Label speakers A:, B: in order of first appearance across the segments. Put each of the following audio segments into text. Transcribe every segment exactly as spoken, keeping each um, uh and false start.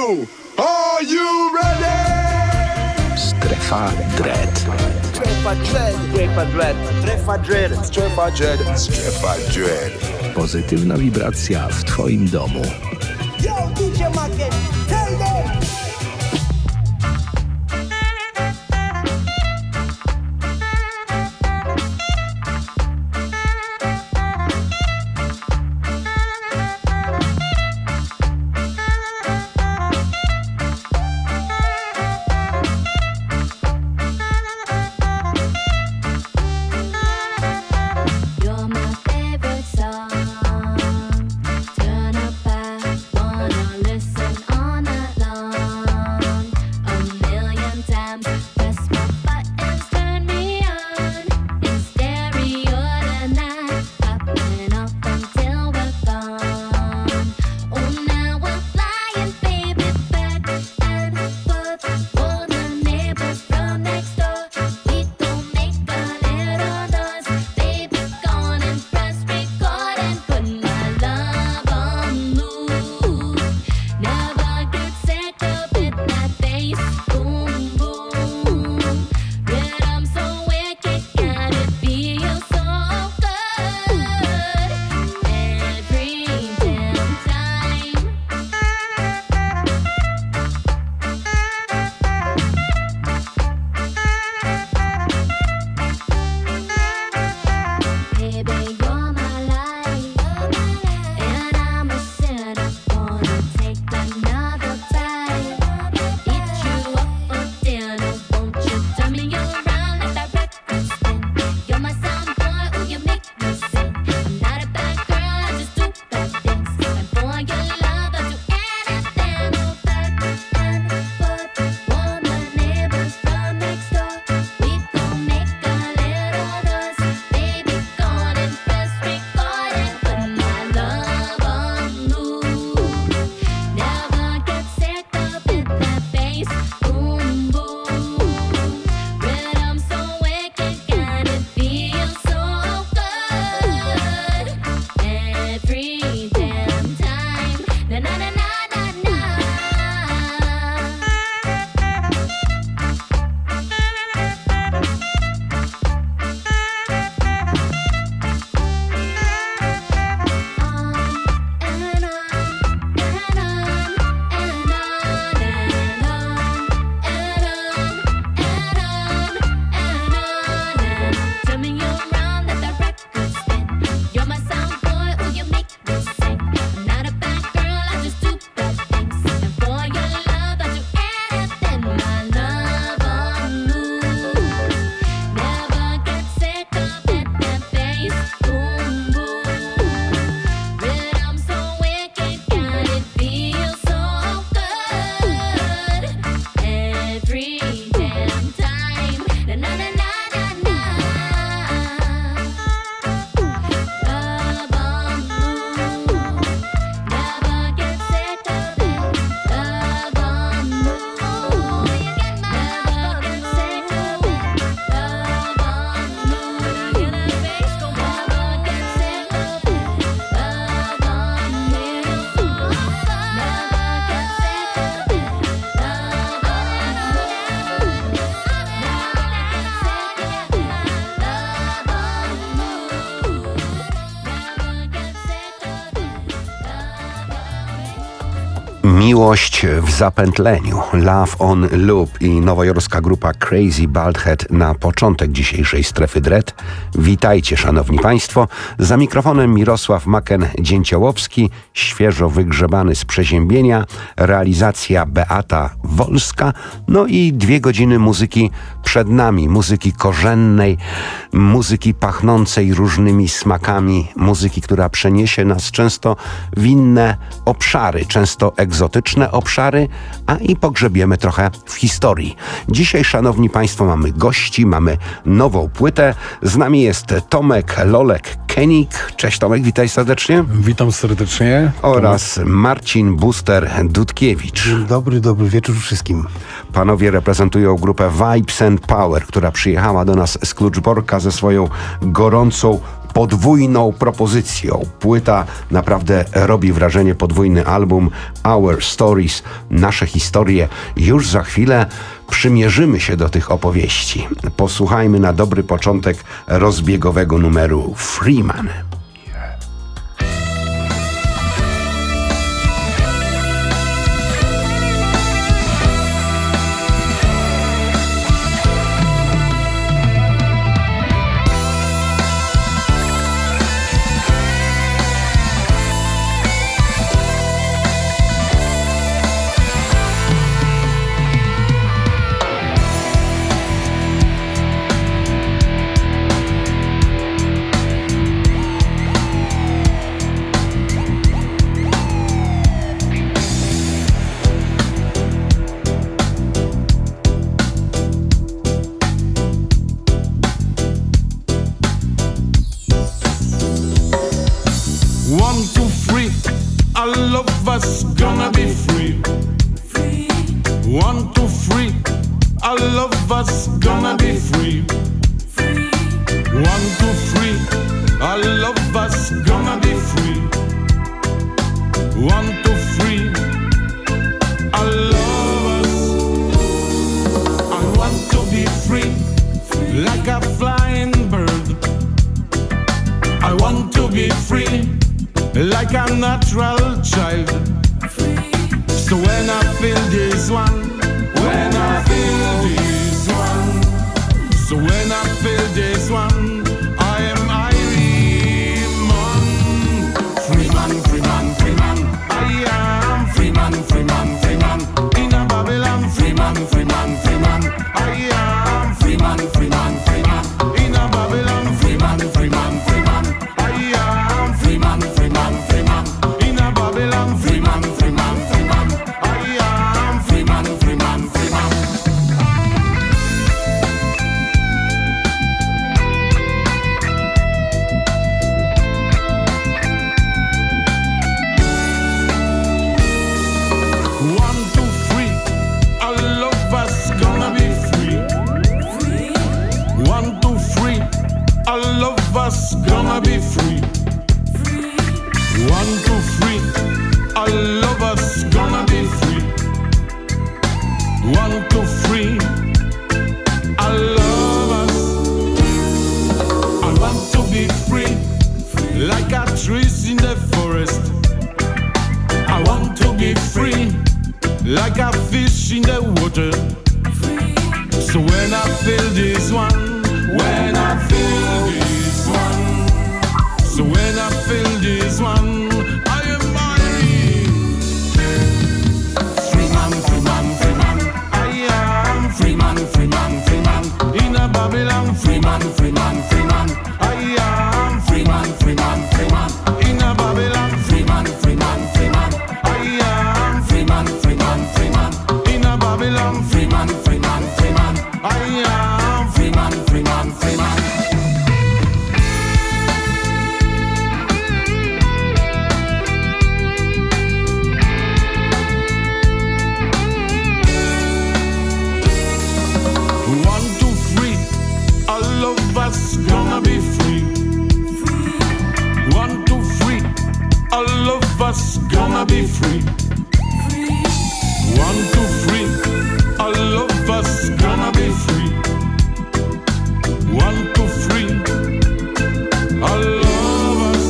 A: two, are you ready?
B: Strefa Dread.
C: Strefa Dread. Strefa Dread. Strefa Dread.
A: Strefa Dread. Strefa Dread.
B: Pozytywna wibracja w twoim domu.
C: Yo, D J Macken, tell them.
B: Miłość w zapętleniu. Love on Loop i nowojorska grupa Crazy Bald Head na początek dzisiejszej Strefy Dread. Witajcie, szanowni państwo. Za mikrofonem Mirosław Maken-Dzięciołowski, świeżo wygrzebany z przeziębienia, realizacja Beata Wolska, no i dwie godziny muzyki przed nami, muzyki korzennej, muzyki pachnącej różnymi smakami, muzyki, która przeniesie nas często w inne obszary, często egzotyczne obszary, a i pogrzebiemy trochę w historii. Dzisiaj, szanowni państwo, mamy gości, mamy nową płytę. Z nami jest Tomek Lolek-Kenik. Cześć Tomek, witaj serdecznie.
D: Witam serdecznie.
B: Oraz Marcin Buster-Dudkiewicz.
E: Dzień dobry, dobry wieczór wszystkim.
B: Panowie reprezentują grupę Vibes and Power, która przyjechała do nas z Kluczborka ze swoją gorącą podwójną propozycją. Płyta naprawdę robi wrażenie, podwójny album Our Stories, nasze historie. Już za chwilę przymierzymy się do tych opowieści. Posłuchajmy na dobry początek rozbiegowego numeru Freeman.
D: One, two, three, all of us gonna be free. Free. One, two, three, all of us gonna be free. Free. One, two, three, all of us gonna be free. One, two, three, all of us. I want to be free, free. Like a flying bird. I want to be free, like a natural child. Free. So when I feel this one, when I feel this one, so when I feel this one, I am Iron. Free man, free man, free man. I am free man, free man, free man. In a Babylon, free man, free man, free man. I am free man, free man, free man. In a Babylon, free man, free man, free man. I am free man, free man, free man. In a Babylon, free man, free man, free man. I am free man, free man, free man. One, two, three, all of us gonna be free. Free. One, two, three, all of us gonna be free. Free. One, two, three, all of us gonna be free. One, two, three, all of us. I want to be free, free. Like a trees in the forest. I want to be free, like a fish in the water. Free. So when I feel this one, when I feel this one, so when I feel this one, I am free. Free man, free man, free man. I am free man, free man, free man. In a Babylon, free man, free man, free man. I am free man, free man, free man. In a Babylon, free man, free man, free man. I am free man, free man, free man. In a Babylon, free man, free man, free man. I am free man, free man, free man. One, two, three, all of us gonna be free. Free. One, two, three, all of us gonna be free. Free. One, two, three, all of us gonna be free. One, two, three, all of us.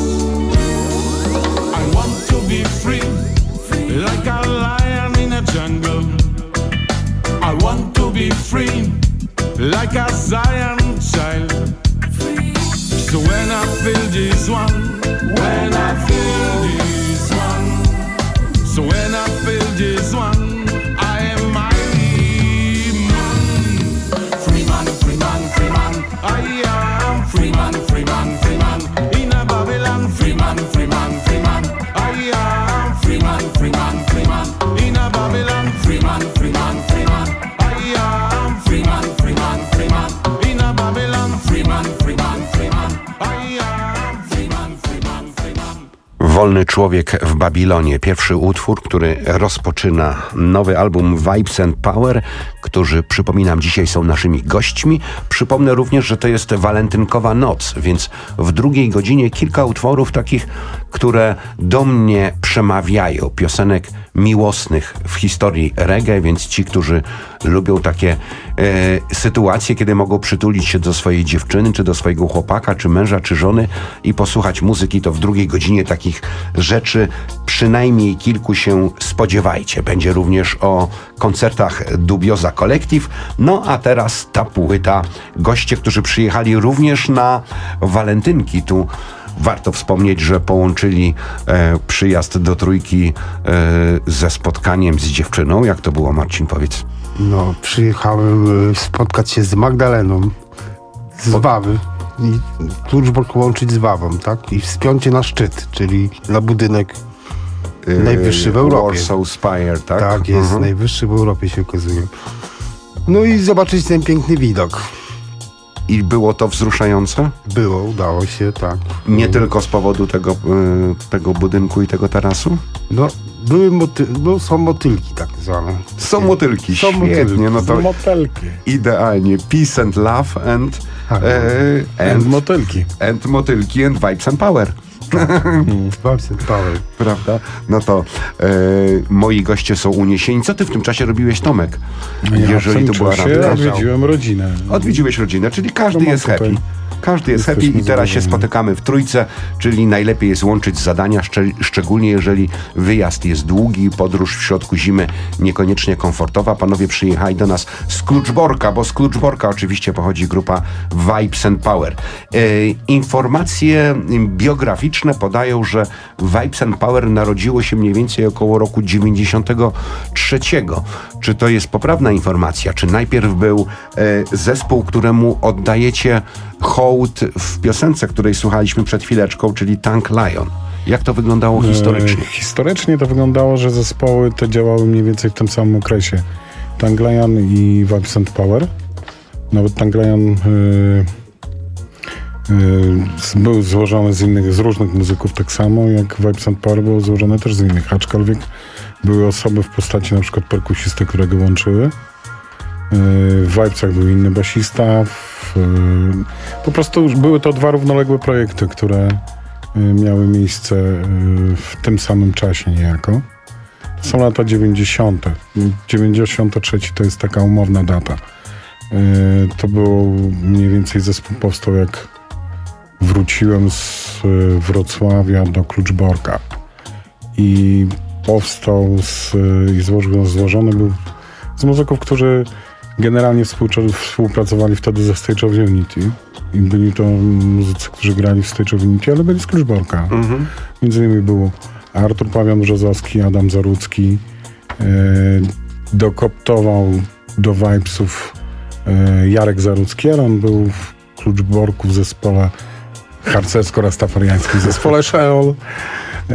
D: I want to be free, like a lion in a jungle. I want to be free, like a Zion child. Free. So when I feel this one, when I feel this one, so when I feel this one, I am my man. Free man, free man, free man. I am free man, free man, free man. In a Babylon, free man, free man, free man. I am free man, free man, free man. In a Babylon, free man, free man, free man. I am free man, free man, free man. In a Babylon, free man, free man, free man. I am free man, free man, free man.
B: Wolny człowiek w Babilonie. Pierwszy utwór, który rozpoczyna nowy album Vibes and Power, którzy, przypominam, dzisiaj są naszymi gośćmi. Przypomnę również, że to jest walentynkowa noc, więc w drugiej godzinie kilka utworów takich, które do mnie przemawiają. Piosenek miłosnych w historii reggae, więc ci, którzy lubią takie e, sytuacje, kiedy mogą przytulić się do swojej dziewczyny, czy do swojego chłopaka, czy męża, czy żony i posłuchać muzyki, to w drugiej godzinie takich rzeczy przynajmniej kilku się spodziewajcie. Będzie również o koncertach Dubioza Collective. No a teraz ta płyta. Goście, którzy przyjechali również na walentynki. Tu warto wspomnieć, że połączyli e, przyjazd do Trójki e, ze spotkaniem z dziewczyną. Jak to było, Marcin, powiedz?
E: No, przyjechałem e, spotkać się z Magdaleną z Wawy i Kluczbork łączyć z Wawą, tak? I wspiąć się na szczyt, czyli na budynek e, najwyższy w Europie.
B: Warsaw Spire, tak?
E: Tak, jest mhm. najwyższy w Europie, się okazuje. No i zobaczyć ten piękny widok.
B: I było to wzruszające?
E: Było, udało się, tak.
B: Nie no. tylko z powodu tego, y, tego budynku i tego tarasu?
E: No, były moty- no, są motylki tak zwane.
B: Są motylki,
E: są
B: świetnie.
E: Motylki.
B: No to
F: są motelki.
B: Idealnie. Peace and love and...
E: Tak,
B: e,
F: and, and motylki.
B: And motylki and vibes and power.
E: Vibes and power.
B: Prawda? No to e, moi goście są uniesieni. Co ty w tym czasie robiłeś, Tomek?
F: Ja
B: Jeżeli
F: w
B: to
F: tym
B: była
F: czasie
B: randka.
F: odwiedziłem rodzinę.
B: Odwiedziłeś rodzinę, czyli każdy
F: No
B: jest
F: tutaj.
B: happy. Każdy jest happy i teraz się spotykamy w trójce, czyli najlepiej jest łączyć zadania, szczel- szczególnie jeżeli wyjazd jest długi, podróż w środku zimy niekoniecznie komfortowa. Panowie przyjechali do nas z Kluczborka, bo z Kluczborka oczywiście pochodzi grupa Vibes and Power. E, informacje biograficzne podają, że Vibes and Power narodziło się mniej więcej około roku dziewięćdziesiątego trzeciego. Czy to jest poprawna informacja? Czy najpierw był e, zespół, któremu oddajecie hołd w piosence, której słuchaliśmy przed chwileczką, czyli Tank Lion? Jak to wyglądało historycznie?
F: E, historycznie to wyglądało, że zespoły te działały mniej więcej w tym samym okresie. Tank Lion i Vibes and Power. Nawet Tank Lion e, e, był złożony z innych, z różnych muzyków tak samo, jak Vibes and Power było złożone też z innych, aczkolwiek były osoby w postaci na przykład perkusisty, które go łączyły. W Vibesach był inny basista. W, po prostu były to dwa równoległe projekty, które miały miejsce w tym samym czasie niejako. To są lata dziewięćdziesiąte. dziewięćdziesiąty trzeci to jest taka umowna data. To był mniej więcej zespół powstał, jak wróciłem z Wrocławia do Kluczborka. I powstał z, i złożony, złożony był z muzyków, którzy generalnie współpracowali wtedy ze Stage of Unity. I byli to muzycy, którzy grali w Stage of Unity, ale byli z Kluczborka. Mhm. Między innymi był Artur Pawian-Brzozowski, Adam Zarudzki. E, dokoptował do Vibesów e, Jarek Zarudzki, ale on był w Kluczborku w zespole harcersko-rastafariańskim, w zespole Sheol e,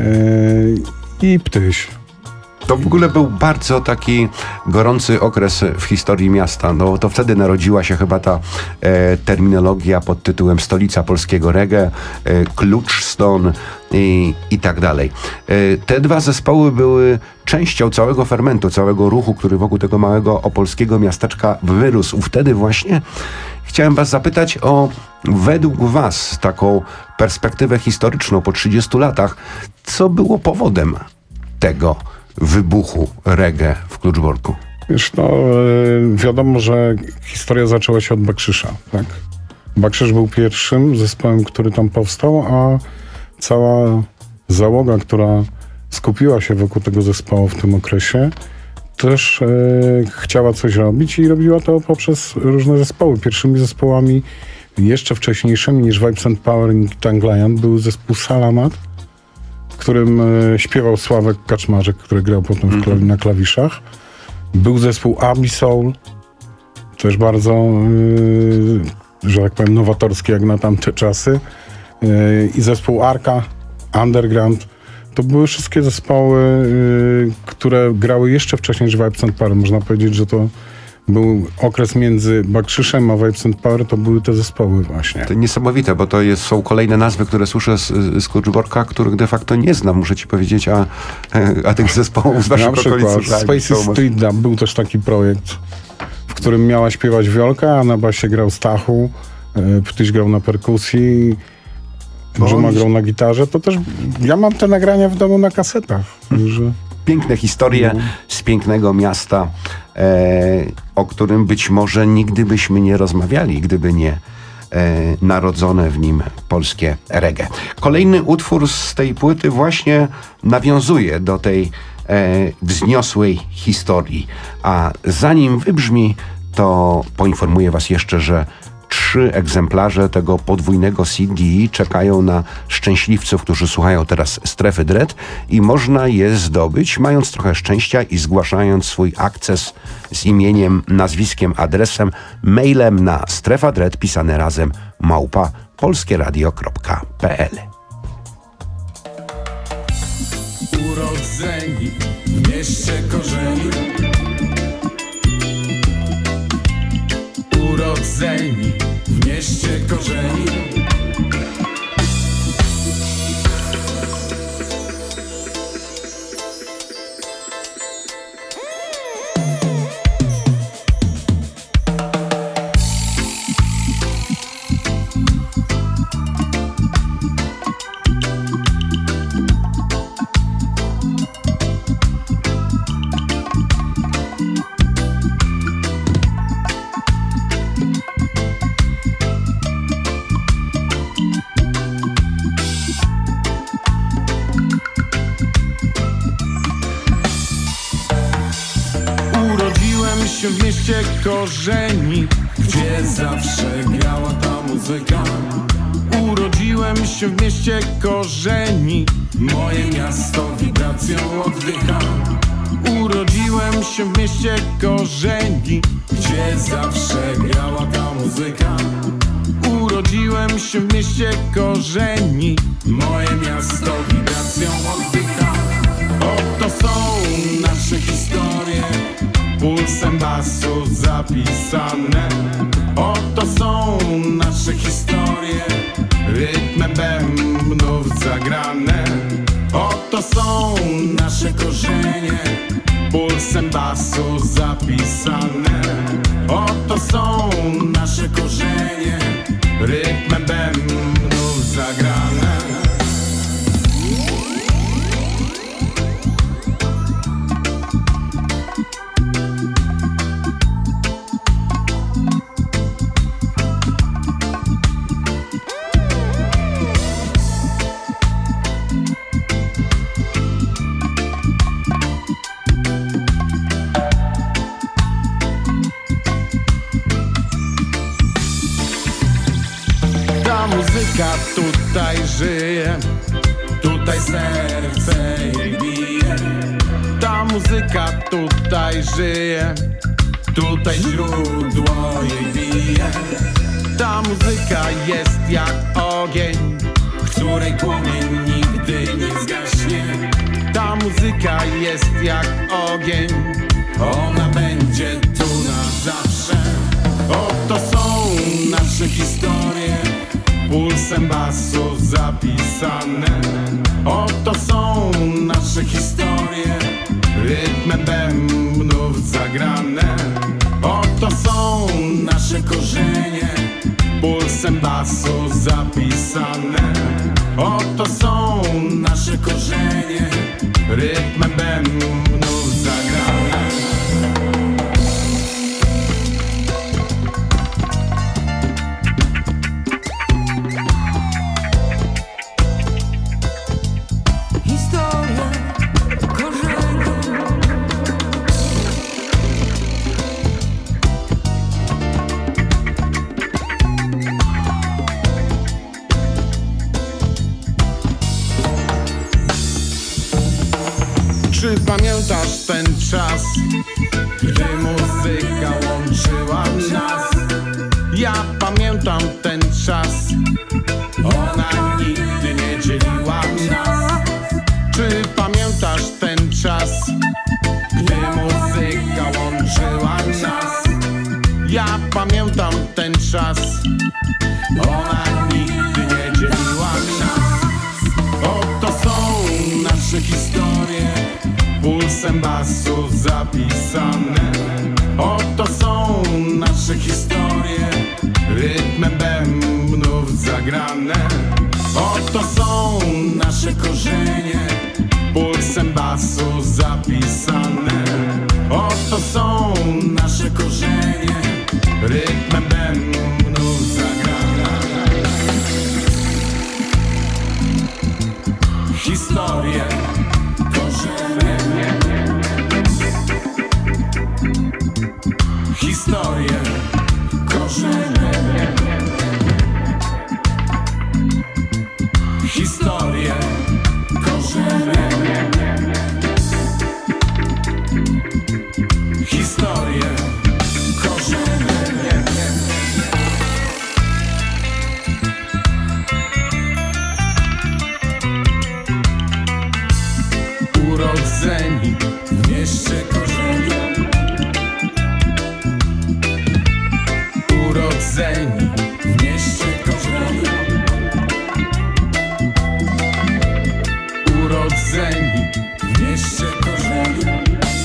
F: i Ptyś.
B: To w ogóle był bardzo taki gorący okres w historii miasta. No to wtedy narodziła się chyba ta e, terminologia pod tytułem stolica polskiego reggae, e, Kluczston i, i tak dalej. E, te dwa zespoły były częścią całego fermentu, całego ruchu, który wokół tego małego opolskiego miasteczka wyrósł. Wtedy właśnie chciałem was zapytać o, według was, taką perspektywę historyczną po trzydziestu latach, co było powodem tego wybuchu reggae w Kluczborku?
F: Wiesz, no wiadomo, że historia zaczęła się od Bakrzysza, tak? Bakrzysz był pierwszym zespołem, który tam powstał, a cała załoga, która skupiła się wokół tego zespołu w tym okresie, też e, chciała coś robić i robiła to poprzez różne zespoły. Pierwszymi zespołami, jeszcze wcześniejszymi niż Vibes and Power i Tank Lion, był zespół Salamat, w którym e, śpiewał Sławek Kaczmarzyk, który grał potem w klawi- na klawiszach. Był zespół Abysoul, też bardzo, e, że tak powiem, nowatorski jak na tamte czasy. E, I zespół Arka, Underground. To były wszystkie zespoły, e, które grały jeszcze wcześniej niż Vibes and Power. Można powiedzieć, że to był okres między Bakrzyszem a Vibes and Power, to były te zespoły właśnie.
B: To niesamowite, bo to jest, są kolejne nazwy, które słyszę z, z Kurczborka, których de facto nie znam, muszę ci powiedzieć, a, a tych zespołów z waszych
F: Na przykład
B: okolic
F: Spaces Street Dub był też taki projekt, w którym miała śpiewać Wiolka, a na basie grał Stachu, e, Ptyś grał na perkusji, Dżuma grał na gitarze. To też, ja mam te nagrania w domu na kasetach. Że...
B: Piękne historie
F: no.
B: z pięknego miasta, e, o którym być może nigdy byśmy nie rozmawiali, gdyby nie e, narodzone w nim polskie reggae. Kolejny utwór z tej płyty właśnie nawiązuje do tej e, wzniosłej historii. A zanim wybrzmi, to poinformuję was jeszcze, że trzy egzemplarze tego podwójnego C D czekają na szczęśliwców, którzy słuchają teraz Strefy Dread i można je zdobyć, mając trochę szczęścia i zgłaszając swój akces z imieniem, nazwiskiem, adresem, mailem na strefadread pisane razem małpa polskieradio kropka p l.
D: Urodzeni w mieście korzeni, urodzeni w mieście korzeni. W mieście korzeni, gdzie zawsze grała ta muzyka. Urodziłem się w mieście korzeni, moje miasto wibracją oddycha. Urodziłem się w mieście korzeni, gdzie zawsze grała ta muzyka. Urodziłem się w mieście korzeni, moje miasto wibracją oddycha. Oto są nasze historie, pulsem basu zapisane. Oto są nasze historie, rytmem bębnów zagrane. Oto są nasze korzenie, pulsem basu zapisane. Oto są nasze korzenie, rytmem bębnów zagrane. Muzyka tutaj żyje, tutaj serce jej bije. Ta muzyka tutaj żyje, tutaj źródło jej bije. Ta muzyka jest jak ogień, której płomień nigdy nie zgaśnie. Ta muzyka jest jak ogień, ona będzie tu na zawsze. Oto są nasze historie, pulsem basu zapisane. Oto są nasze historie, rytmem bębnów zagrane. Oto są nasze korzenie, pulsem basu zapisane. Oto są nasze korzenie, rytmem bębnów zagrane. Czy pamiętasz ten czas, gdy muzyka łączyła nas? Ja pamiętam ten czas, ona nigdy nie dzieliła nas. Czy pamiętasz ten czas, gdy muzyka łączyła nas? pamiętam ten czas. Ona nigdy nie dzieliła nas. Oto są nasze historie, pulsem basu zapisane. Oto są nasze historie, rytmem bębnów zagrane. Oto są nasze korzenie, pulsem basu zapisane. Oto są nasze korzenie, rytmem bębnów zagrane. Historie, korzenie. Historie, korzenie. Historie, korzenie. Historie, korzenie. Urodzeni w mieście korzeni. Urodzeni w mieście korzeni. Urodzeni w mieście korzeni.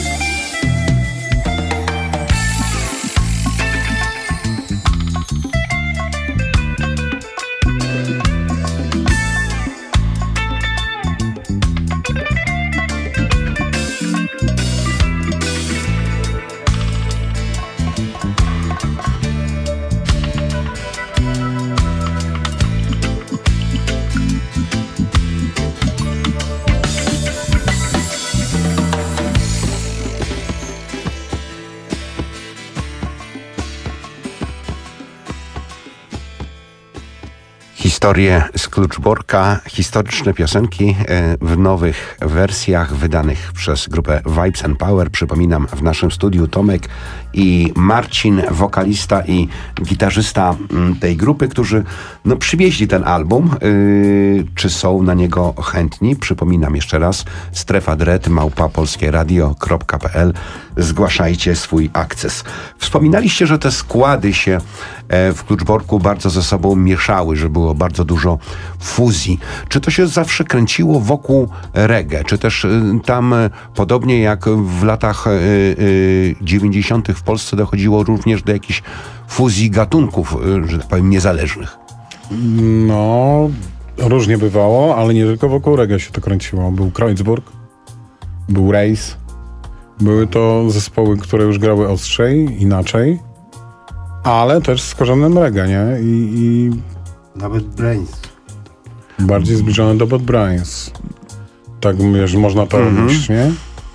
B: Historie z Kluczborka, historyczne piosenki w nowych wersjach wydanych przez grupę Vibes and Power. Przypominam, w naszym studiu Tomek i Marcin, wokalista i gitarzysta tej grupy, którzy no, przywieźli ten album. Yy, czy są na niego chętni? Przypominam jeszcze raz, strefa dread małpa polskieradio kropka p l. Zgłaszajcie swój akces. Wspominaliście, że te składy się w Kluczborku bardzo ze sobą mieszały, że było bardzo dużo fuzji. Czy to się zawsze kręciło wokół reggae? Czy też tam, podobnie jak w latach dziewięćdziesiątych w Polsce, dochodziło również do jakichś fuzji gatunków, że tak powiem, niezależnych?
F: No, różnie bywało, ale nie tylko wokół reggae się to kręciło. Był Kreuzburg, był Race. Były to zespoły, które już grały ostrzej, inaczej, ale też z korzeniem reggae, nie? I, i
E: Nawet Brains.
F: bardziej zbliżone do Bad Brains. Tak, wiesz, można to
B: Mhm.
F: robić, nie?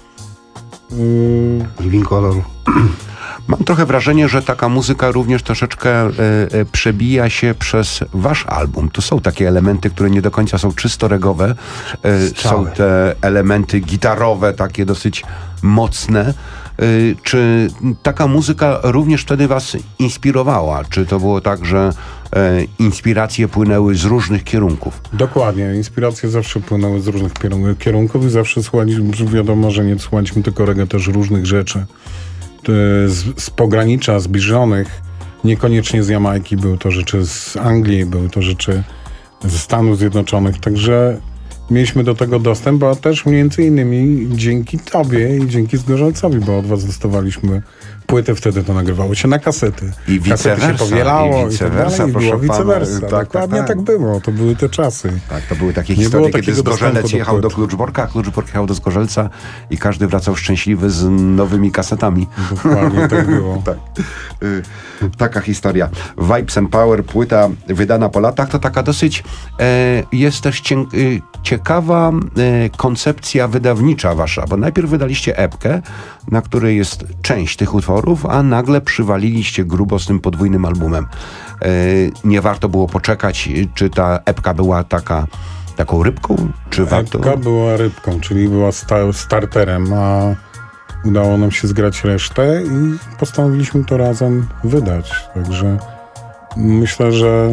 F: Yy,
E: Living Color.
B: Mam trochę wrażenie, że taka muzyka również troszeczkę e, e, przebija się przez wasz album. Tu są takie elementy, które nie do końca są czysto regowe. E, są
E: Strzały.
B: te elementy gitarowe, takie dosyć mocne. E, czy taka muzyka również wtedy was inspirowała? Czy to było tak, że e, inspiracje płynęły z różnych kierunków?
F: Dokładnie, inspiracje zawsze płynęły z różnych kierun- kierunków i zawsze słuchaliśmy, wiadomo, że nie słuchaliśmy tylko reggae, też różnych rzeczy. Z, z pogranicza zbliżonych, niekoniecznie z Jamajki, były to rzeczy z Anglii, były to rzeczy ze Stanów Zjednoczonych, także mieliśmy do tego dostęp, a też między innymi dzięki tobie i dzięki Zgorzelcowi, bo od was dostawaliśmy płyty, wtedy to nagrywało się na kasety.
B: I vice
F: kasety się
B: versa,
F: powielało
B: i
F: i,
B: vice
F: tak
B: versa,
F: dalej, i
B: proszę
F: było vice
B: pana.
F: versa.
B: Tak,
F: Dokładnie
B: tak,
F: tak,
B: tak.
F: było, to były te czasy.
B: Tak, to były takie
F: Nie
B: historie,
F: było
B: kiedy
F: takiego
B: Zgorzelec
F: dostępu do
B: jechał do
F: płyt.
B: Kluczborka, a Kluczbork jechał do Zgorzelca i każdy wracał szczęśliwy z nowymi kasetami.
F: Dokładnie tak było.
B: Tak. Y, taka historia. Vibes and Power, płyta wydana po latach, to taka dosyć e, jest też cię, y, ciekawa e, koncepcja wydawnicza wasza, bo najpierw wydaliście epkę, na której jest część tych utworów, a nagle przywaliliście grubo z tym podwójnym albumem. E, nie warto było poczekać, czy ta epka była taka taką rybką, czy warto...
F: Epka była rybką, czyli była sta- starterem, a udało nam się zgrać resztę i postanowiliśmy to razem wydać. Także myślę, że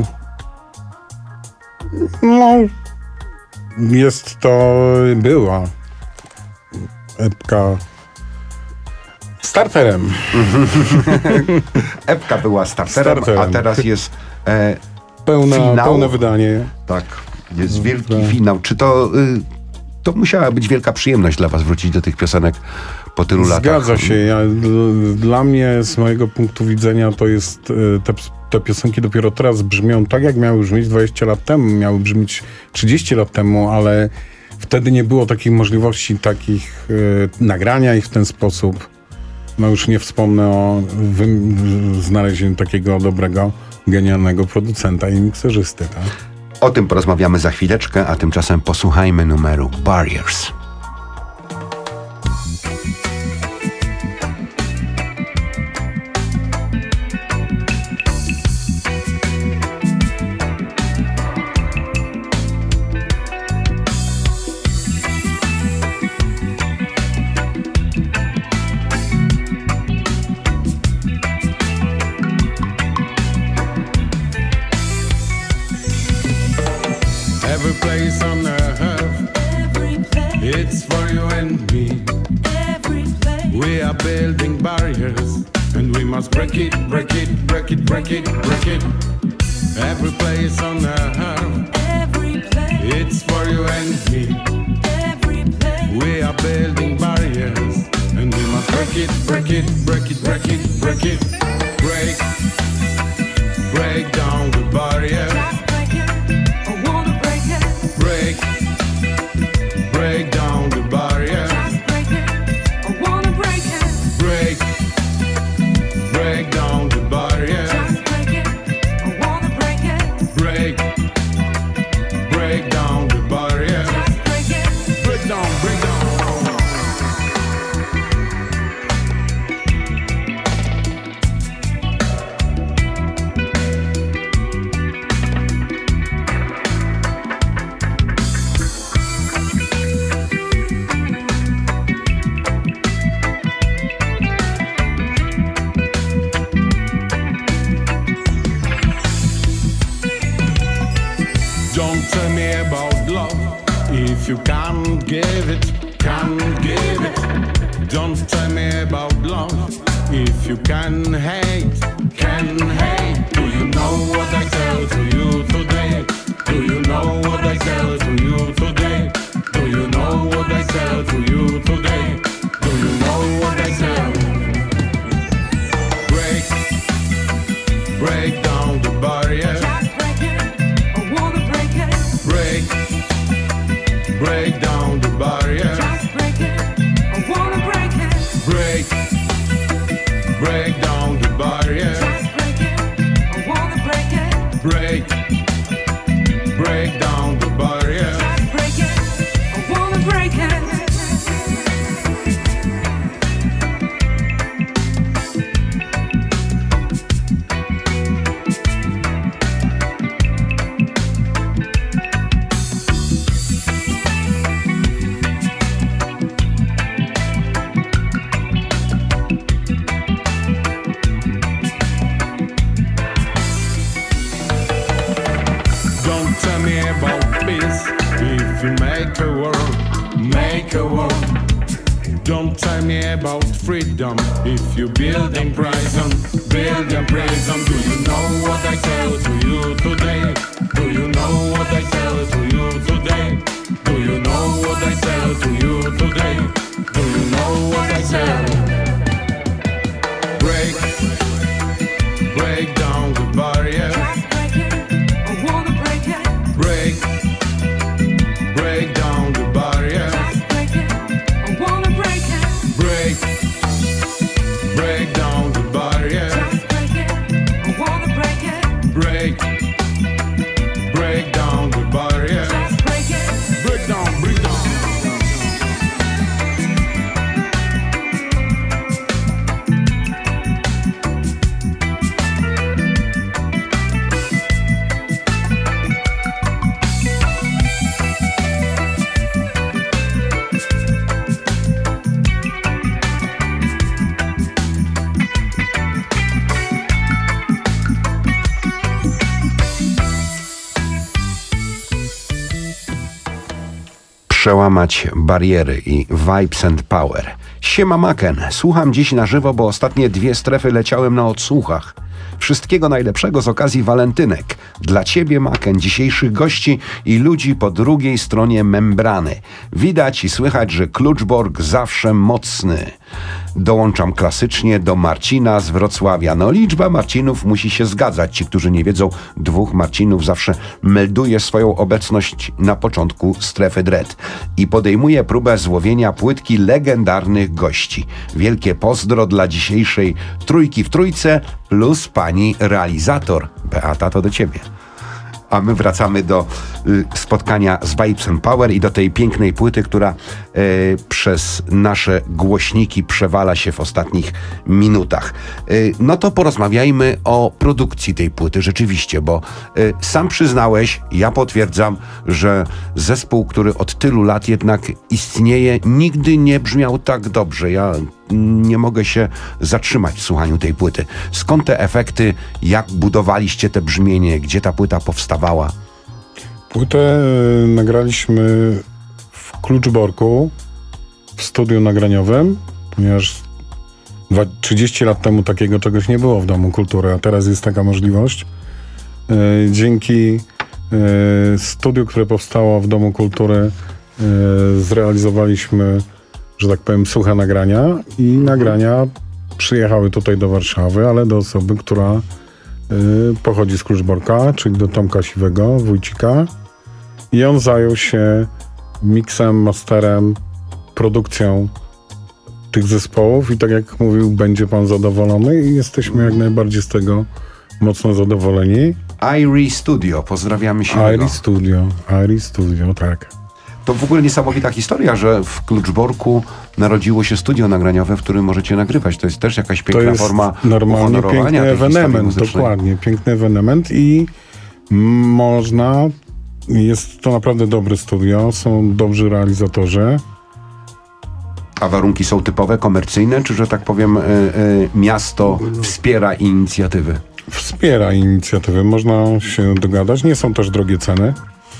F: no jest to, była epka Starterem.
B: Epka była starterem,
F: Starterem.
B: a teraz jest e,
F: Pełna,
B: finał.
F: pełne wydanie.
B: Tak, jest wielki
F: tak.
B: finał. Czy to, y, to musiała być wielka przyjemność dla was wrócić do tych piosenek po tylu latach?
F: Zgadza się. Ja, d- dla mnie, z mojego punktu widzenia, to jest y, te, te piosenki dopiero teraz brzmią tak, jak miały brzmieć dwadzieścia lat temu, miały brzmieć trzydzieści lat temu, ale wtedy nie było takiej możliwości takich y, nagrania ich w ten sposób. No już nie wspomnę o wy- znalezieniu takiego dobrego, genialnego producenta i mikserzysty. Tak?
B: O tym porozmawiamy za chwileczkę, a tymczasem posłuchajmy numeru Barriers.
D: Every place on earth, it's for you and me. We are building barriers, and we must break it, break it, break it, break it, break it. Every place on earth, it's for you and me. We are building barriers, and we must break it, break it, break it, break it, break it. Break, break down the barriers. Break, break down the barrier. Break, break down the barrier. Break, break down the barrier. Break down, break down. Don't tell me about love if you can't give it, can't give it. Don't tell me about love if you can hate, can hate. Do you know what I tell to you today? Do you know what I tell to you today? Do you know what I tell to you today? Do you know what I tell? Break, break down the barrier. Break, break down the barrier. Break, break down the barrier. Break, break down the barrier. Don't tell me about peace if you make a world, make a world. Don't tell me about freedom if you build in prison, build in prison. Do you know what I tell to you today? Do you know what I tell to you today? Do you know what I tell to you today? Do you know what I tell? Break, break down the barrier. Break, break down the barrier. Break, break down the barrier. Break, break down the barrier. Break down, break down.
B: Przełamać bariery i Vibes and Power. Siema Maken, słucham dziś na żywo, bo ostatnie dwie strefy leciałem na odsłuchach. Wszystkiego najlepszego z okazji walentynek. Dla Ciebie, Maken, dzisiejszych gości i ludzi po drugiej stronie membrany. Widać i słychać, że Kluczbork zawsze mocny. Dołączam klasycznie do Marcina z Wrocławia. No liczba Marcinów musi się zgadzać. Ci, którzy nie wiedzą, dwóch Marcinów zawsze melduje swoją obecność na początku strefy dread i podejmuje próbę złowienia płytki legendarnych gości. Wielkie pozdro dla dzisiejszej trójki w trójce plus pani realizator. Beata, to do Ciebie. A my wracamy do y, spotkania z Vibes and Power i do tej pięknej płyty, która y, przez nasze głośniki przewala się w ostatnich minutach. Y, no to porozmawiajmy o produkcji tej płyty rzeczywiście, bo y, sam przyznałeś, ja potwierdzam, że zespół, który od tylu lat jednak istnieje, nigdy nie brzmiał tak dobrze. Ja nie mogę się zatrzymać w słuchaniu tej płyty. Skąd te efekty? Jak budowaliście te brzmienie? Gdzie ta płyta powstawała?
F: Płytę nagraliśmy w Kluczborku, w studiu nagraniowym, ponieważ trzydzieści lat temu takiego czegoś nie było w Domu Kultury, a teraz jest taka możliwość. Dzięki studiu, które powstało w Domu Kultury, zrealizowaliśmy, że tak powiem, suche nagrania i nagrania przyjechały tutaj do Warszawy, ale do osoby, która y, pochodzi z Kluczborka, czyli do Tomka Siwego, wójcika. I on zajął się miksem, masterem, produkcją tych zespołów i tak jak mówił, będzie pan zadowolony i jesteśmy jak najbardziej z tego mocno zadowoleni.
B: Irie Studio, pozdrawiamy się.
F: Irie Studio, Irie Studio, tak.
B: To w ogóle niesamowita historia, że w Kluczborku narodziło się studio nagraniowe, w którym możecie nagrywać. To jest też jakaś piękna
F: to jest
B: forma
F: normalnie piękny ewenement,
B: dokładnie.
F: dokładnie, piękny ewenement i można, jest to naprawdę dobre studio, są dobrzy realizatorzy.
B: A warunki są typowe, komercyjne, czy że tak powiem y, y, miasto wspiera inicjatywy?
F: Wspiera inicjatywy, można się dogadać. Nie są też drogie ceny.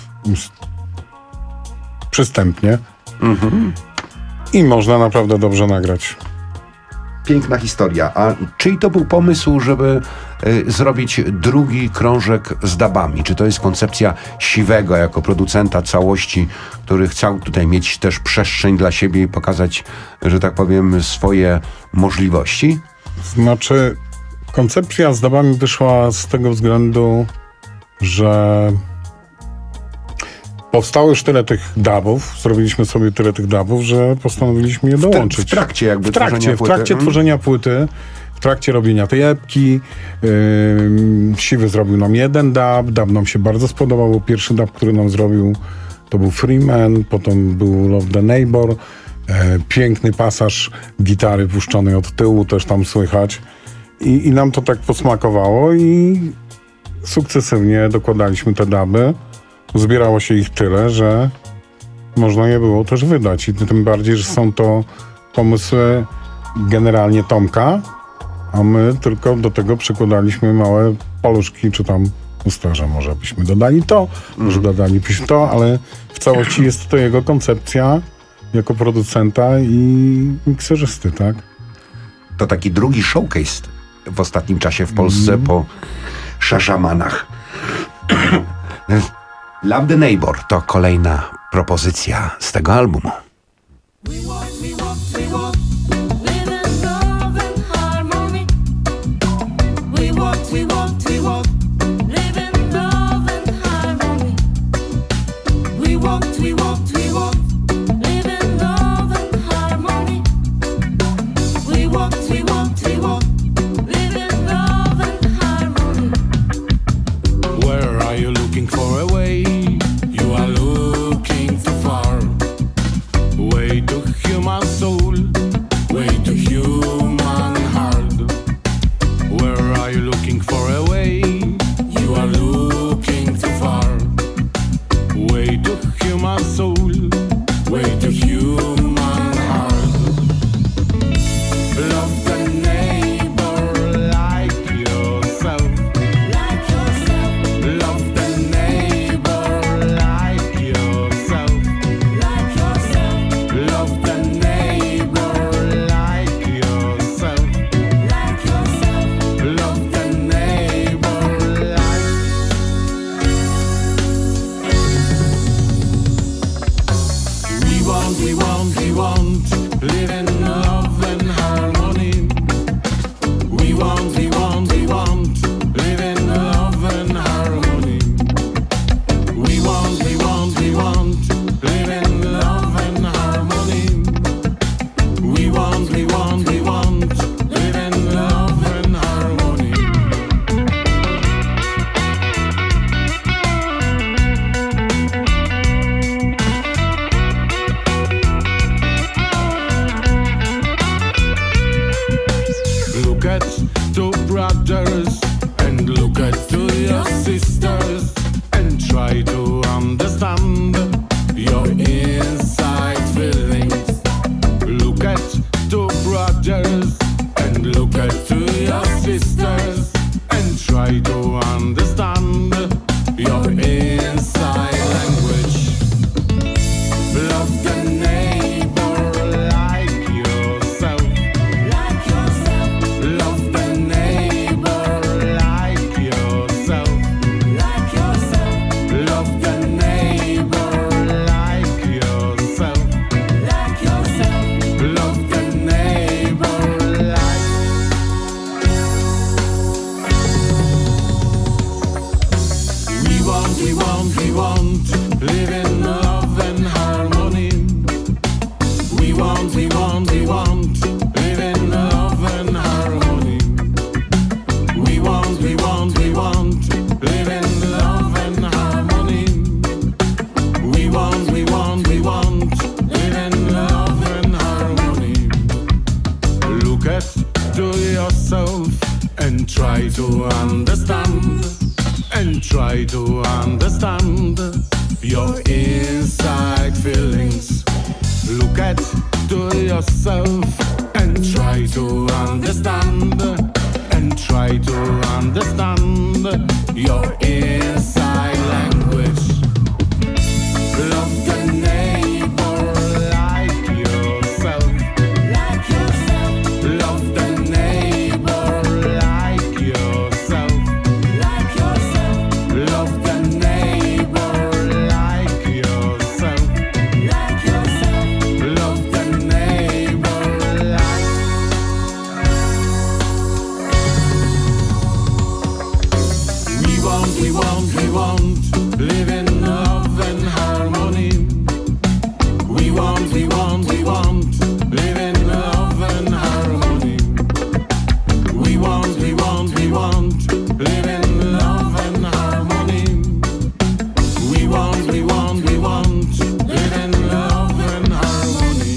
F: Przystępnie. Mhm. I można naprawdę dobrze nagrać.
B: Piękna historia. A czyj to był pomysł, żeby y, zrobić drugi krążek z dabami? Czy to jest koncepcja Siwego jako producenta całości, który chciał tutaj mieć też przestrzeń dla siebie i pokazać, że tak powiem, swoje możliwości?
F: Znaczy, koncepcja z dabami wyszła z tego względu, że powstało już tyle tych dubów, zrobiliśmy sobie tyle tych dubów, że postanowiliśmy je dołączyć.
B: W, w trakcie jakby
F: w trakcie,
B: tworzenia
F: w
B: płyty.
F: trakcie tworzenia płyty, w trakcie robienia tej epki. Yy, Siwy zrobił nam jeden dub, dub nam się bardzo spodobał. Pierwszy dub, który nam zrobił, to był Freeman, potem był Love the Neighbor. Yy, piękny pasaż gitary puszczonej od tyłu też tam słychać. I, i nam to tak posmakowało i sukcesywnie dokładaliśmy te duby. Zbierało się ich tyle, że można je było też wydać. I tym bardziej, że są to pomysły generalnie Tomka, a my tylko do tego przykładaliśmy małe paluszki, czy tam ustarze może byśmy dodali to, może dodalibyśmy to, ale w całości jest to jego koncepcja jako producenta i mikserzysty, tak?
B: To taki drugi showcase w ostatnim czasie w Polsce mm. po Szaszamanach. Love the Neighbor to kolejna propozycja z tego albumu.
D: Love the neighbor want, we want, we want, live in love and harmony. We want, we want, we want, live in love and harmony. We want, we want, we want, live in love and harmony. We want, we want, we want, live in love and harmony. Look at two brothers and look at two your sisters and try to understand your inside feelings. Look at two brothers and look at two your sisters and try to understand your inside language. Love the neighbor like yourself. Like yourself. Love the neighbor like yourself. Like yourself. Love the neighbor like yourself. Like yourself. Love the neighbor like. We want, we want, we want, live in love and harmony. We want, we want, we want, live in love and harmony. We want, we want, we want, live in love and harmony. We want, we want, we want, live in love and harmony. Look at to yourself and try to understand. And try to understand your inside feelings. Look at to yourself and try to understand. And try to understand your inside language. Love the neighbor like yourself. Like yourself. Love the neighbor like yourself. Like yourself. Love the neighbor like yourself. Like yourself. Love the neighbor like. We want, we want, we want, live in love and harmony. We want, we want, we want, live in love and harmony. We want, we want, we want, live in love and harmony. We want, we want, we want, live in love and harmony.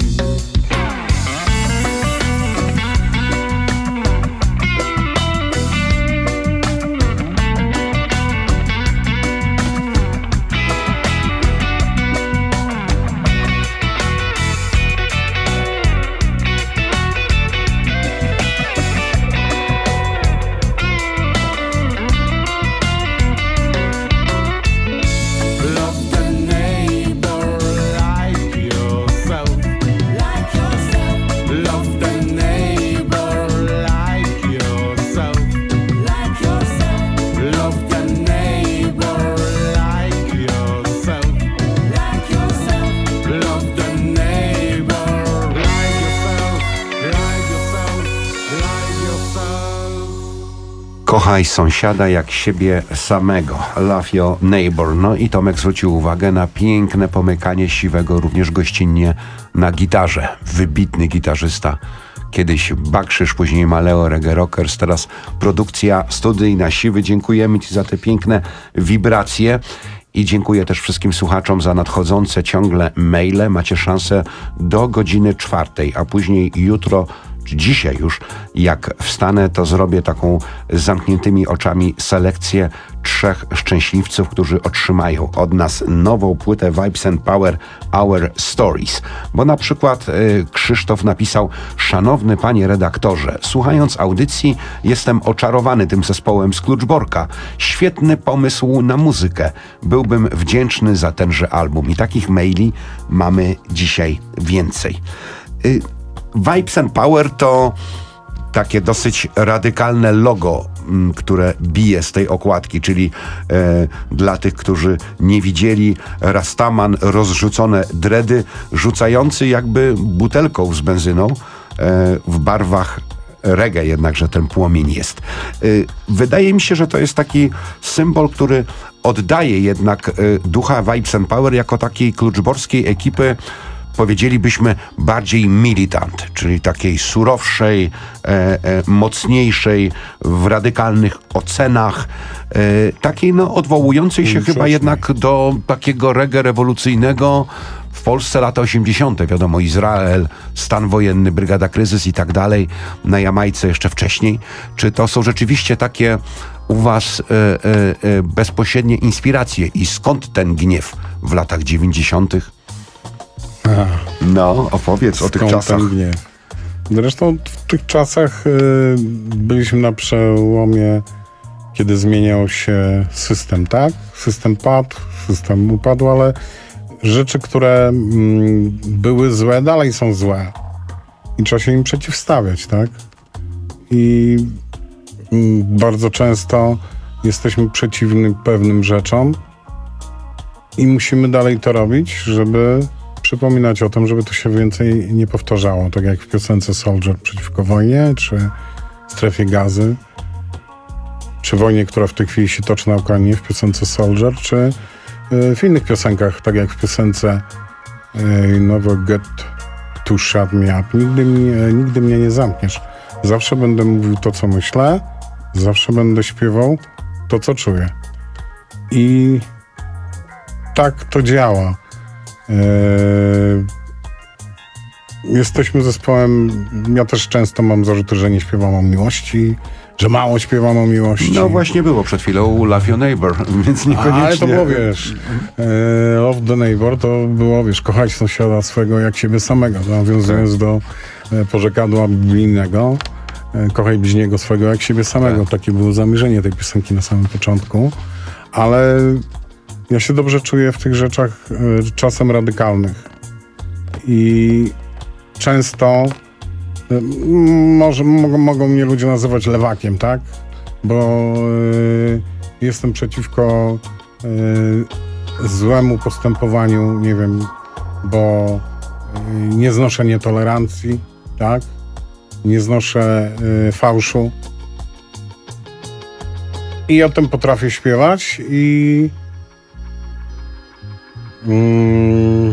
D: Love the neighbor like yourself. Like yourself. Love the neighbor like yourself. Like yourself. Love the neighbor like yourself. Like yourself. Love the neighbor like yourself. Like yourself. Like yourself.
B: Kochaj sąsiada jak siebie samego. Love your neighbor. No i Tomek zwrócił uwagę na piękne pomykanie Siwego również gościnnie na gitarze. Wybitny gitarzysta. Kiedyś Bakrzyż, później Maleo Reggae Rockers, teraz produkcja studyjna. Siwy, dziękujemy Ci za te piękne wibracje. I dziękuję też wszystkim słuchaczom za nadchodzące ciągle maile. Macie szansę do godziny czwartej, a później jutro, czy dzisiaj już, jak wstanę, to zrobię taką z zamkniętymi oczami selekcję trzech szczęśliwców, którzy otrzymają od nas nową płytę Vibes and Power Our Stories. Bo na przykład y, Krzysztof napisał: szanowny panie redaktorze, słuchając audycji jestem oczarowany tym zespołem z Kluczborka. Świetny pomysł na muzykę. Byłbym wdzięczny za tenże album. I takich maili mamy dzisiaj więcej. Y, Vibes and Power to takie dosyć radykalne logo m, które bije z tej okładki, czyli e, dla tych, którzy nie widzieli, Rastaman, rozrzucone dredy, rzucający jakby butelką z benzyną e, w barwach reggae, jednakże ten płomień jest. Y, Wydaje mi się, że to jest taki symbol, który oddaje jednak y, ducha Vibes and Power jako takiej kluczborskiej ekipy, powiedzielibyśmy bardziej militant, czyli takiej surowszej, e, e, mocniejszej w radykalnych ocenach, e, takiej no odwołującej się chyba jednak do takiego reggae rewolucyjnego w Polsce lata osiemdziesiąte. Wiadomo, Izrael, stan wojenny, Brygada Kryzys i tak dalej, na Jamajce jeszcze wcześniej. Czy to są rzeczywiście takie u was e, e, e, bezpośrednie inspiracje i skąd ten gniew w latach dziewięćdziesiątych? No, opowiedz o tych
F: Skąd
B: czasach.
F: ten gniew? Zresztą w tych czasach y, byliśmy na przełomie, kiedy zmieniał się system, tak? System padł, system upadł, ale rzeczy, które mm, były złe, dalej są złe. I trzeba się im przeciwstawiać, tak? I mm, bardzo często jesteśmy przeciwni pewnym rzeczom i musimy dalej to robić, żeby przypominać o tym, żeby to się więcej nie powtarzało. Tak jak w piosence Soldier przeciwko wojnie, czy Strefie Gazy, czy wojnie, która w tej chwili się toczy na Ukrainie w piosence Soldier, czy y, w innych piosenkach, tak jak w piosence y, Never Get to Shut Me Up. Nigdy mnie, nigdy mnie nie zamkniesz. Zawsze będę mówił to, co myślę, zawsze będę śpiewał to, co czuję. I tak to działa. Yy, jesteśmy zespołem, ja też często mam zarzuty, że nie śpiewam o miłości, że mało śpiewam o miłości.
B: No właśnie było przed chwilą Love Your Neighbor, więc niekoniecznie.
F: Ale to było, wiesz, yy, Love the Neighbor to było, wiesz, kochać sąsiada swego jak siebie samego, nawiązując tak. do e, porzekadła biblijnego, e, kochaj bliźniego swego jak siebie samego. Tak. Takie było zamierzenie tej piosenki na samym początku, ale ja się dobrze czuję w tych rzeczach y, czasem radykalnych i często y, może mogą, mogą mnie ludzie nazywać lewakiem, tak? Bo y, jestem przeciwko y, złemu postępowaniu, nie wiem, bo y, nie znoszę nietolerancji, tak? Nie znoszę y, fałszu i o tym potrafię śpiewać i Mm.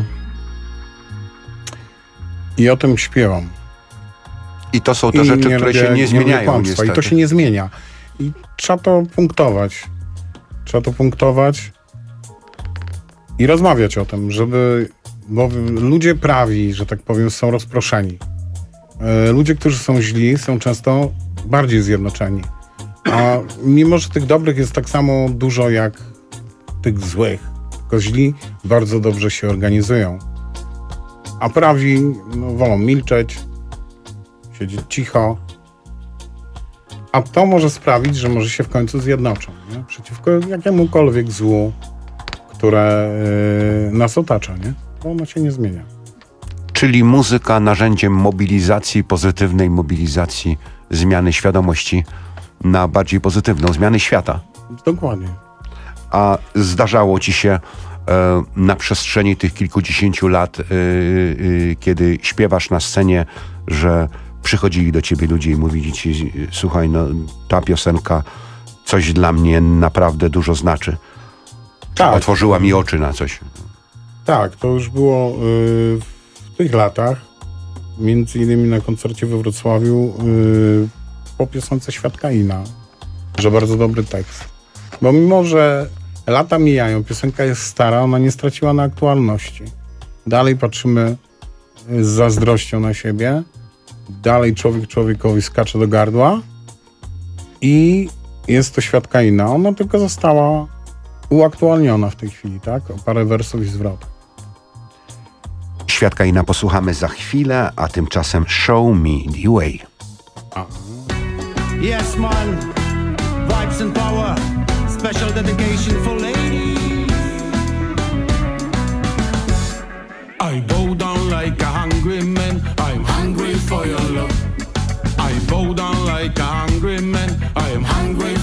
F: I o tym śpiewam.
B: I to są te
F: I
B: rzeczy,
F: nie
B: które
F: robię,
B: się nie zmieniają.
F: Nie
B: niestety.
F: I to się nie zmienia. I trzeba to punktować. Trzeba to punktować i rozmawiać o tym, żeby... Bo ludzie prawi, że tak powiem, są rozproszeni. E, ludzie, którzy są źli, są często bardziej zjednoczeni. A mimo, że tych dobrych jest tak samo dużo jak tych złych, tylko źli bardzo dobrze się organizują. A prawi no, wolą milczeć, siedzieć cicho. A to może sprawić, że może się w końcu zjednoczą, nie? Przeciwko jakiemukolwiek złu, które yy, nas otacza, nie? Bo ono się nie zmienia.
B: Czyli muzyka narzędziem mobilizacji, pozytywnej mobilizacji, zmiany świadomości na bardziej pozytywną, zmiany świata.
F: Dokładnie.
B: A zdarzało ci się e, na przestrzeni tych kilkudziesięciu lat, e, e, kiedy śpiewasz na scenie, że przychodzili do ciebie ludzie i mówili ci, słuchaj, no ta piosenka coś dla mnie naprawdę dużo znaczy.
F: Tak.
B: Otworzyła mi oczy na coś.
F: Tak, to już było yy, w tych latach, między innymi na koncercie we Wrocławiu, yy, po piosence Świadka Ina, że bardzo dobry tekst. Bo mimo, że lata mijają, piosenka jest stara, ona nie straciła na aktualności. Dalej patrzymy z zazdrością na siebie, dalej człowiek człowiekowi skacze do gardła i jest to Świadka Ina. Ona tylko została uaktualniona w tej chwili, tak? O parę wersów i zwrotów.
B: Świadka Ina posłuchamy za chwilę, a tymczasem Show Me The Way.
G: Yes, man. Vibes and power. Special dedication for ladies.
D: I bow down like a hungry man. I'm hungry for your love. I bow down like a hungry man. I am hungry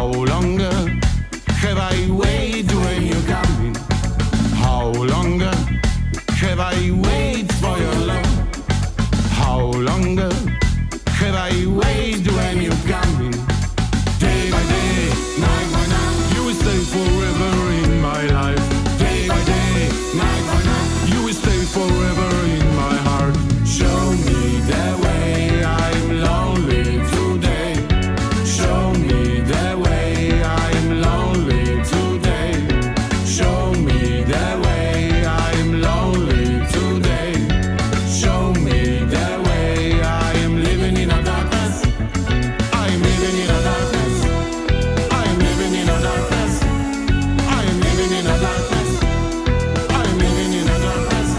D: How longer have I waited when you come in? How longer have I waited for your love? How longer have I waited when you come in? Day by day, night by night, you will stay forever in my life. Day by day, night by night, you will stay forever in my heart. Show me the way, I'm lonely today. Show me the way, I'm lonely today. Show me the way, I'm lonely today. Show me the way, I am living in a darkness. I'm living in a darkness. I'm living in a darkness. I'm living in a darkness. I'm living in a darkness.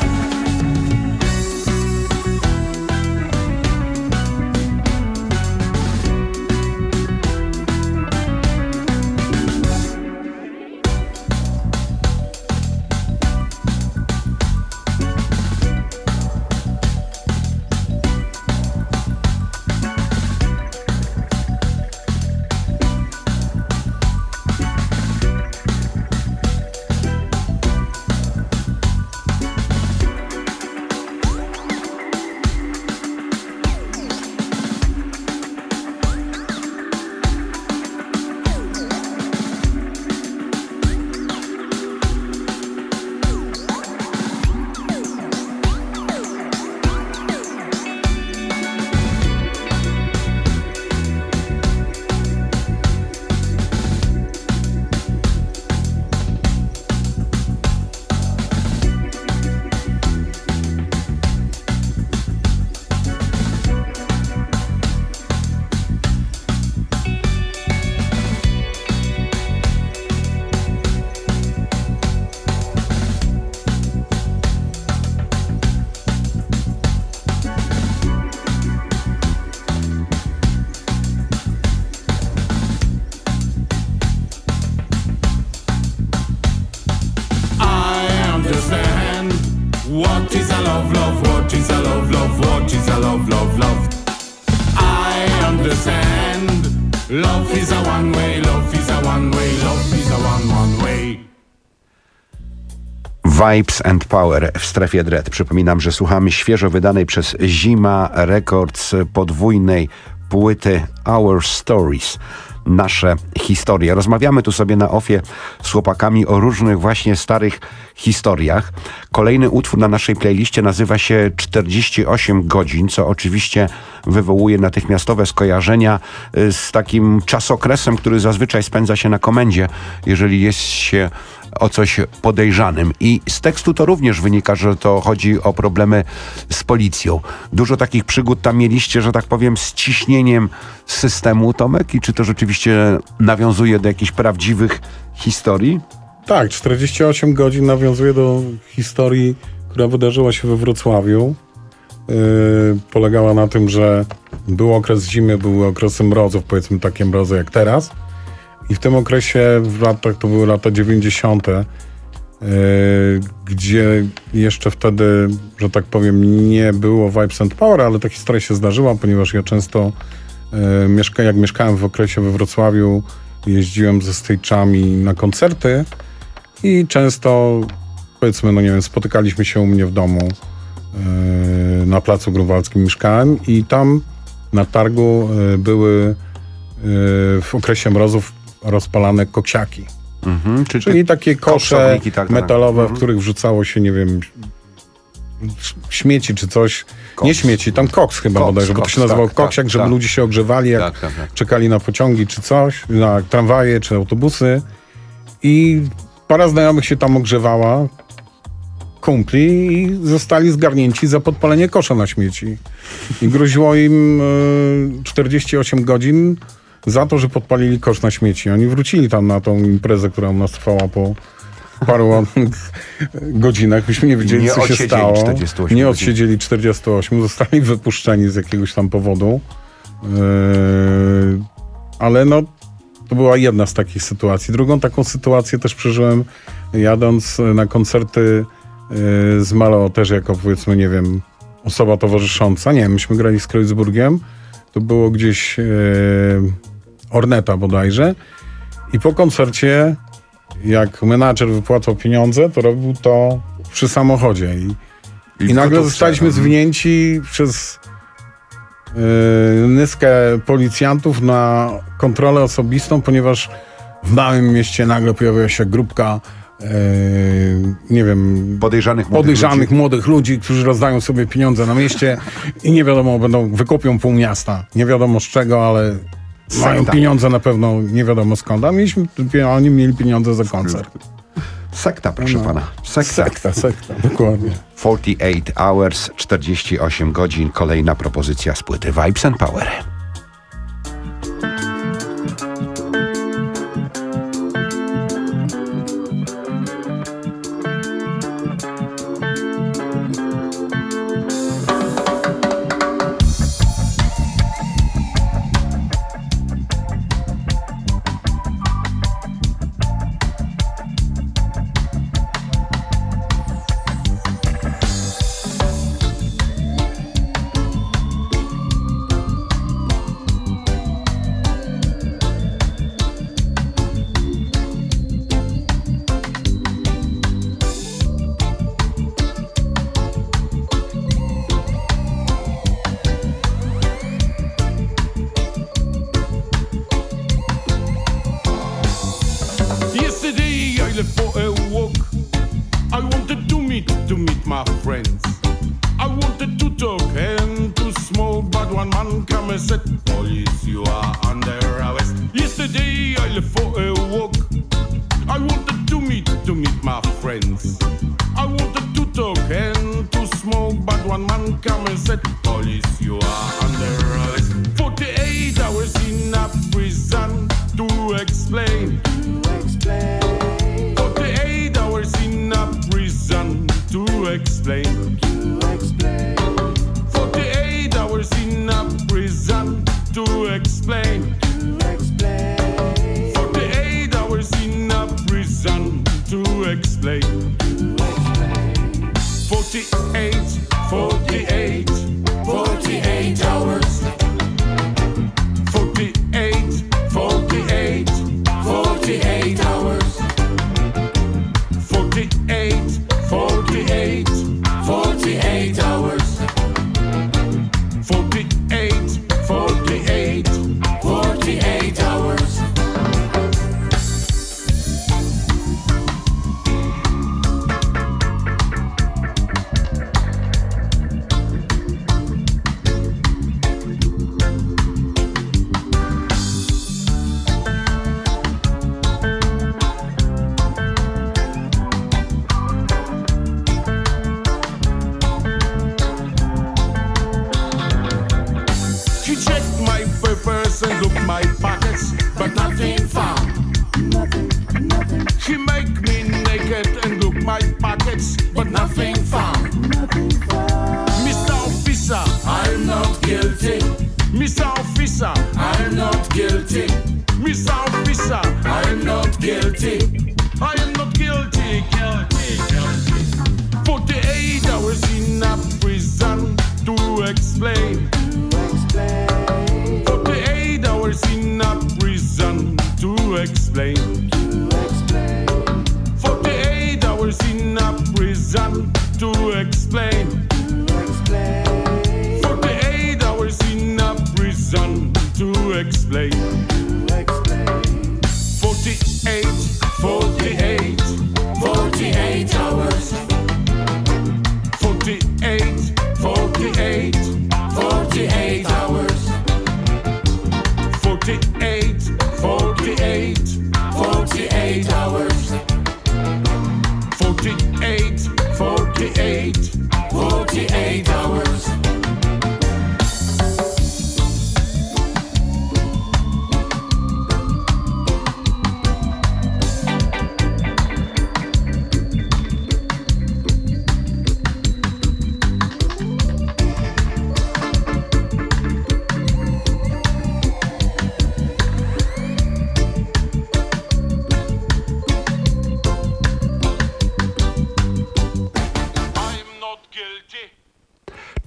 D: I understand what is a love, love, what is a love, love, what is a love, love, love. I understand love is a one way, love is a one way, love is a one, one way.
B: Vibes and Power w strefie Dread. Przypominam, że słuchamy świeżo wydanej przez Zima Records podwójnej płyty Our Stories. Nasze historie. Rozmawiamy tu sobie na ofie z chłopakami o różnych właśnie starych historiach. Kolejny utwór na naszej playliście nazywa się czterdzieści osiem godzin, co oczywiście wywołuje natychmiastowe skojarzenia z takim czasokresem, który zazwyczaj spędza się na komendzie, jeżeli jest się o coś podejrzanym. I z tekstu to również wynika, że to chodzi o problemy z policją. Dużo takich przygód tam mieliście, że tak powiem, z ciśnieniem systemu, Tomek? I czy to rzeczywiście nawiązuje do jakichś prawdziwych historii?
F: Tak, czterdzieści osiem godzin nawiązuje do historii, która wydarzyła się we Wrocławiu. Yy, polegała na tym, że był okres zimy, były okresy mrozów, powiedzmy takie mrozy jak teraz. I w tym okresie, w latach, to były lata dziewięćdziesiąte, yy, gdzie jeszcze wtedy, że tak powiem, nie było Vibes and Power, ale ta historia się zdarzyła, ponieważ ja często, yy, mieszka, jak mieszkałem w okresie we Wrocławiu, jeździłem ze stage'ami na koncerty i często, powiedzmy, no nie wiem, spotykaliśmy się u mnie w domu, yy, na Placu Grunwaldzkim mieszkałem i tam na targu yy, były yy, w okresie mrozów rozpalane koksiaki.
B: Mhm, czy,
F: Czyli takie kosze
B: tak, tak,
F: metalowe,
B: mhm.
F: w których wrzucało się, nie wiem, śmieci czy coś.
B: Koks.
F: Nie śmieci, tam koks chyba
B: Koks,
F: bodajże, bo to
B: koks,
F: się nazywał
B: tak,
F: koksiak,
B: tak,
F: żeby
B: tak.
F: ludzie się ogrzewali, jak
B: Tak, tak, tak.
F: czekali na pociągi czy coś, na tramwaje czy autobusy. I para znajomych się tam ogrzewała, kumpli, i zostali zgarnięci za podpalenie kosza na śmieci. I groziło im y, czterdzieści osiem godzin za to, że podpalili kosz na śmieci. Oni wrócili tam na tą imprezę, która u nas trwała po paru godzinach. Myśmy nie wiedzieli,
B: Nie
F: co się stało.
B: czterdzieści osiem
F: Nie
B: godzin.
F: odsiedzieli czterdzieści osiem, zostali wypuszczeni z jakiegoś tam powodu. Yy, ale no, to była jedna z takich sytuacji. Drugą taką sytuację też przeżyłem, jadąc na koncerty yy, z Malo, też jako, powiedzmy, nie wiem, osoba towarzysząca. Nie wiem, myśmy grali z Kreuzburgiem. To było gdzieś yy, Orneta bodajże. I po koncercie, jak menadżer wypłacał pieniądze, to robił to przy samochodzie. I, i, i nagle zostaliśmy zwinięci przez yy, nyskę policjantów na kontrolę osobistą, ponieważ w małym mieście nagle pojawiła się grupka yy, nie wiem,
B: podejrzanych, młodych,
F: podejrzanych
B: ludzi.
F: młodych ludzi, którzy rozdają sobie pieniądze na mieście i nie wiadomo, będą wykopią pół miasta. Nie wiadomo z czego, ale
B: Sekta.
F: mają pieniądze na pewno nie wiadomo skąd. A mieliśmy, oni mieli pieniądze za koncert.
B: Sekta, proszę
F: No.
B: pana. Sekta.
F: Sekta, sekta, dokładnie.
B: czterdzieści osiem hours, czterdzieści osiem godzin. Kolejna propozycja z płyty Vibes and Power.
D: Yesterday I left for a walk. I wanted to meet, to meet my friends. I wanted to talk and to smoke, but one man come and said, police, you are under arrest. Yesterday I left for a walk. I wanted to meet, to meet my friends. I wanted to talk and to smoke, but one man come and said, police, you are under arrest. forty-eight hours in a prison to explain. forty-eight hours in a prison to explain. forty-eight hours in a prison to explain. forty-eight hours in a prison to explain. forty-eight, forty-eight, forty-eight hours. forty-eight, forty-eight, forty-eight hours. forty-eight, forty-eight, forty-eight hours. forty-eight, forty-eight, forty-eight hours. She checked my papers and looked my pockets, but nothing found. She make me naked and look my pockets, but nothing found. Mister Officer, I'm not guilty. Mister Officer, I'm not guilty. Mister Officer, I'm not guilty. I am not guilty, guilty, guilty. forty-eight hours in a prison to explain. forty-eight hours in a prison to explain. forty-eight hours in a prison to explain. forty-eight hours in a prison to explain. forty-eight, forty-eight, forty-eight hours. forty-eight, forty-eight, forty-eight hours. forty-eight, forty-eight, forty-eight.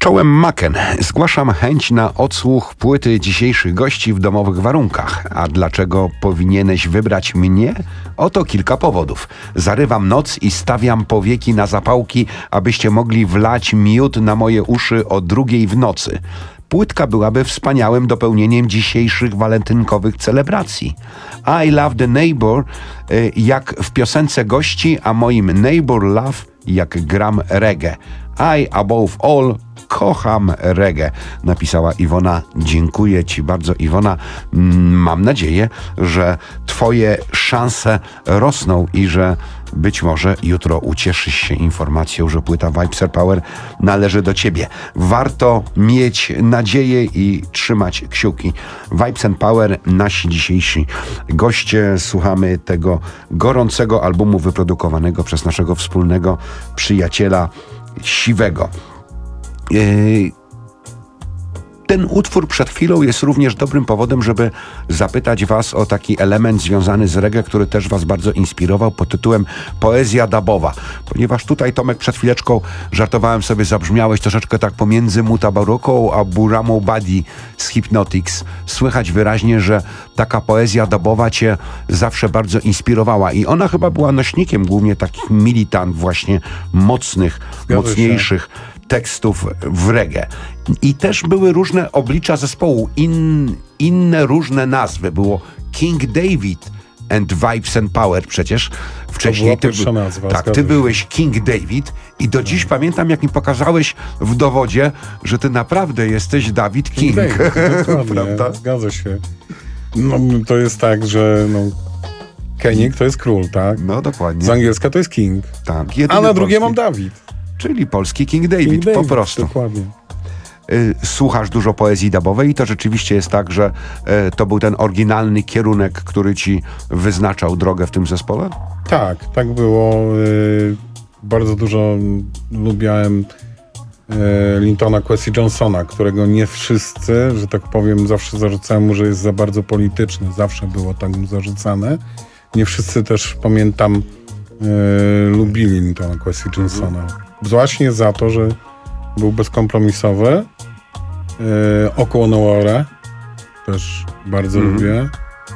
B: Czołem Maken. Zgłaszam chęć na odsłuch płyty dzisiejszych gości w domowych warunkach. A dlaczego powinieneś wybrać mnie? Oto kilka powodów. Zarywam noc i stawiam powieki na zapałki, abyście mogli wlać miód na moje uszy o drugiej w nocy. Płytka byłaby wspaniałym dopełnieniem dzisiejszych walentynkowych celebracji. I Love the Neighbor jak w piosence gości, a moim Neighbor Love jak gram reggae. I above all kocham reggae, napisała Iwona. Dziękuję Ci bardzo, Iwona. Mam nadzieję, że Twoje szanse rosną i że być może jutro ucieszysz się informacją, że płyta Vibes Are Power należy do Ciebie. Warto mieć nadzieję i trzymać kciuki. Vibes and Power, nasi dzisiejsi goście. Słuchamy tego gorącego albumu wyprodukowanego przez naszego wspólnego przyjaciela Siwego. Yy, ten utwór przed chwilą jest również dobrym powodem, żeby zapytać Was o taki element związany z reggae, który też Was bardzo inspirował, pod tytułem Poezja dubowa. Ponieważ tutaj, Tomek, przed chwileczką żartowałem sobie, zabrzmiałeś troszeczkę tak pomiędzy Mutabaruką a Buramą Badi z Hypnotics. Słychać wyraźnie, że taka poezja dubowa Cię zawsze bardzo inspirowała i ona chyba była nośnikiem głównie takich militant właśnie mocnych,
F: Zgadza
B: mocniejszych się. tekstów w reggae. I też były różne oblicza zespołu, in, inne różne nazwy. Było King David and Vibes and Power przecież. Wcześniej ty,
F: pierwsza nazwa,
B: tak, ty
F: się.
B: byłeś King David i do dziś no. pamiętam, jak mi pokazałeś w dowodzie, że ty naprawdę jesteś David King.
F: King David, dokładnie,
B: prawda?
F: Zgadza się. No, to jest tak, że no, Kenik to jest król, tak?
B: No dokładnie.
F: Z angielska to jest King.
B: Tak,
F: a na drugie
B: polski.
F: mam Dawid.
B: Czyli polski King David,
F: King David,
B: po prostu.
F: Dokładnie.
B: Y, słuchasz dużo poezji dubowej i to rzeczywiście jest tak, że y, to był ten oryginalny kierunek, który ci wyznaczał drogę w tym zespole?
F: Tak, tak było. Y, bardzo dużo lubiałem y, Lintona Kwesi Johnsona, którego nie wszyscy, że tak powiem, zawsze zarzucałem mu, że jest za bardzo polityczny. Zawsze było tak mu zarzucane. Nie wszyscy też, pamiętam, y, lubili Lintona Kwesi Johnsona. Mhm. Właśnie za to, że był bezkompromisowy. Yy, Około Noire też bardzo mm. lubię.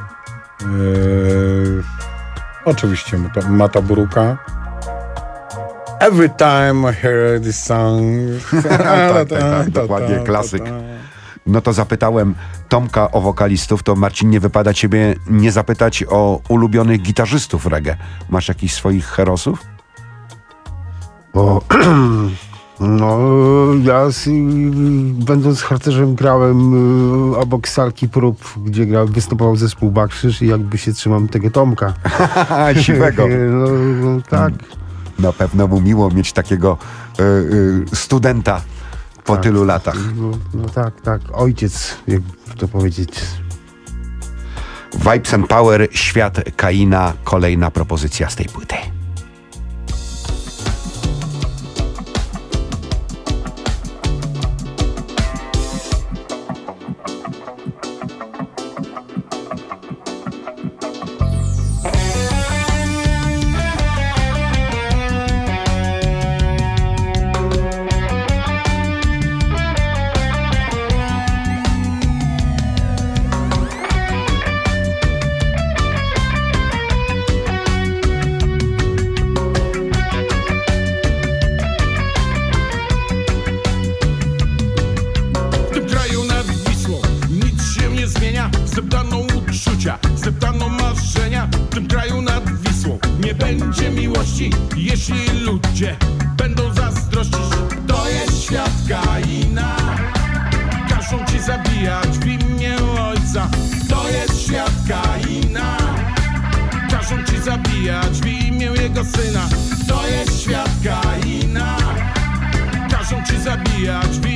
F: Yy, oczywiście Mutabaruka. Every time I hear this song.
B: tak, tak, tak, dokładnie, klasyk. No to zapytałem Tomka o wokalistów, to Marcin, nie wypada Ciebie nie zapytać o ulubionych gitarzystów reggae. Masz jakichś swoich herosów?
E: Bo no, ja z, będąc harcerzem grałem y, obok salki prób, gdzie grał, występował zespół Bakrzyż i jakby się trzymam tego Tomka.
B: Siwego.
E: no, no, tak.
B: Na pewno mu miło mieć takiego y, y, studenta po
E: tak,
B: tylu latach.
E: No, no tak, tak. Ojciec, jakby to powiedzieć.
B: Vibes and Power, Świat Kaina, kolejna propozycja z tej płyty.
D: Zdeptano uczucia, zdeptano marzenia. W tym kraju nad Wisłą nie będzie miłości, jeśli ludzie będą zazdrościć. To jest świat Kaina. Każą ci zabijać w imię ojca. To jest świat Kaina. Każą ci zabijać w imię jego syna. To jest świat Kaina. Każą ci zabijać w